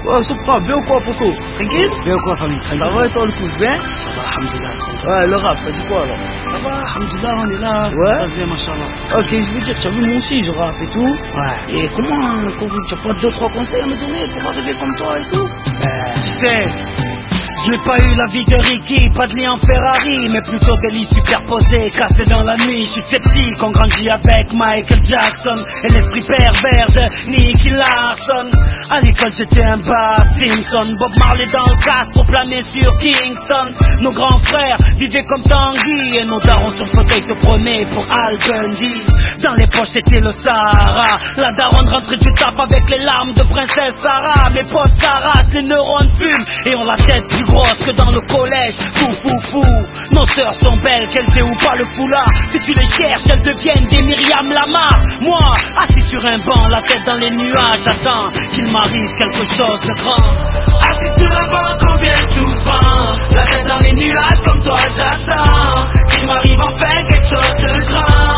Ouais, Sopra, bien ou quoi, poto? Tranquille? Bien ou quoi, famille? Tranquille. Ça va et toi, le coup, bien? Ça va, alhamdoulilah, tranquille. Ouais, le rap, ça dit quoi alors? Ça va, alhamdoulilah, on est là, ça se passe bien, machallah. Ok, je veux dire, tu as vu, moi aussi, je rappe et tout. Ouais. Et comment tu as pas 2-3 conseils à me donner pour arriver comme toi et tout? Tu sais, je n'ai pas eu la vie de Ricky, pas de lit en Ferrari, mais plutôt des lits superposés, cassés dans la nuit. Je suis sceptique, on grandit avec Michael Jackson et l'esprit pervers de Nicky Larson. À l'école j'étais un bad Simpson, Bob Marley dans le casque pour planer sur Kingston. Nos grands frères vivaient comme Tanguy et nos darons sur le fauteuil se prenaient pour Al Bundy. Dans les poches c'était le Sahara, la daronne rentrait du taf avec les larmes de princesse Sarah. Mes potes s'arrachent, les neurones fument et ont la tête plus grosse que dans le collège. Fou fou fou, nos sœurs sont belles, qu'elles aient ou pas le foulard. Si tu les cherches, elles deviennent des Myriam Lamar. Moi, assis sur un banc, la tête dans les nuages, j'attends qu'il m'arrive quelque chose de grand. Assis sur un banc, combien souvent, la tête dans les nuages comme toi, j'attends qu'il m'arrive enfin quelque chose de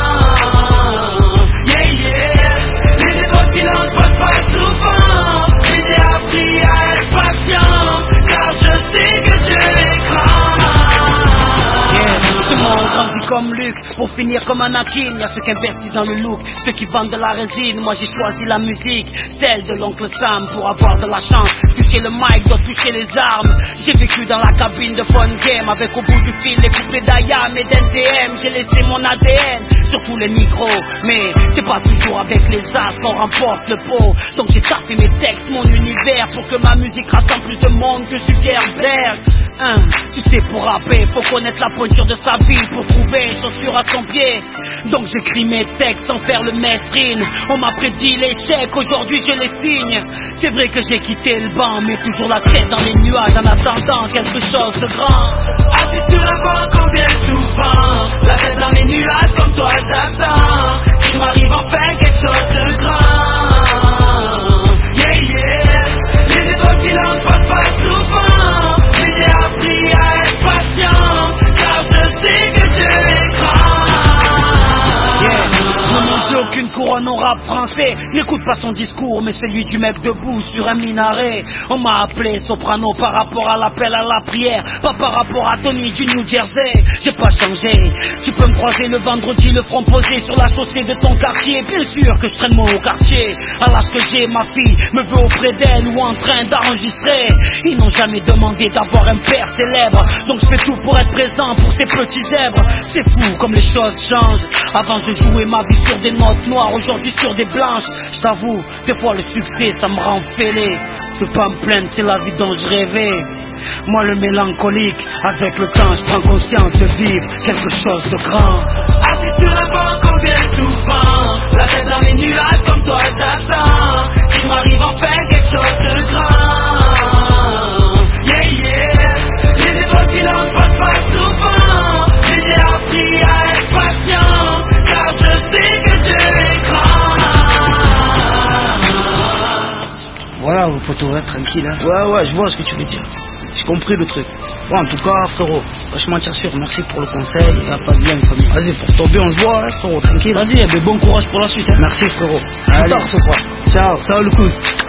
grand. Yeah yeah, les étoiles filantes passent pas souvent, mais j'ai appris à être patient, car je sais que Dieu est grand. Yeah, ce monde grandit comme Luc, pour finir comme Anakin. Y'a ceux qui investissent dans le look, ceux qui vendent de la résine. Moi j'ai choisi la musique, celle de l'oncle Sam, pour avoir de la chance. Toucher le mic doit toucher les armes. J'ai vécu dans la cabine de Fun Game, avec au bout du fil les couplets d'Ayam et d'NTM. J'ai laissé mon ADN sur tous les micros, mais c'est pas toujours avec les as qu'on remporte le pot. Donc j'ai taffé mes textes, mon univers, pour que ma musique rassemble plus de monde que Zuckerberg. Tu sais, pour rapper, faut connaître la pointure de sa vie pour trouver chaussure à son pied. Donc j'écris mes textes sans faire le mesrine. On m'a prédit l'échec, aujourd'hui je les signe. C'est vrai que j'ai quitté le banc, mais toujours la tête dans les nuages en attendant quelque chose de grand. Assis sur un banc, combien souvent, la tête dans les nuages comme toi j'attends qu'il m'arrive enfin quelque chose de grand. Yeah yeah, les étoiles filantes passent pas souvent, mais j'ai appris à être patient, car je sais que Dieu est grand. Yeah, je ne mange aucune couronne au rap français. N'écoute pas son discours, mais celui du mec debout sur un minaret. On m'a appelé soprano par rapport à l'appel à la prière, pas par rapport à Tony du New Jersey. J'ai pas changé, tu peux me croiser le vendredi, le front posé sur la chaussée de ton quartier. Bien sûr que je traîne moi au quartier. À l'âge que j'ai, ma fille me veut auprès d'elle ou en train d'enregistrer. Ils n'ont jamais demandé d'avoir un père célèbre, donc je fais tout pour être présent pour ces petits zèbres. C'est fou comme les choses changent. Avant je jouais ma vie sur des notes noires, aujourd'hui sur des blanches. Je t'avoue, des fois le succès ça me rend fêlé. Je veux pas me plaindre, c'est la vie dont je rêvais. Moi le mélancolique, avec le temps je prends conscience de vivre quelque chose de grand. Assis sur un banc, combien souvent, la tête dans les nuages comme toi j'attends qu'il m'arrive enfin quelque chose de grand. Yeah yeah, les étoiles filantes passent pas souvent, mais j'ai appris à être patient, car je sais que Dieu est grand. Voilà, vos potos, hein, tranquille, hein. Ouais, je vois ce que tu veux dire. J'ai compris le truc. Bon, en tout cas, frérot, vachement sûr, merci pour le conseil. Y'a pas de bien, famille. Vas-y, pour ton bien, on se voit, hein, frérot, tranquille. Vas-y, bon courage pour la suite, hein. Merci, frérot. Allez, ce soir. Ciao, ciao, le coup.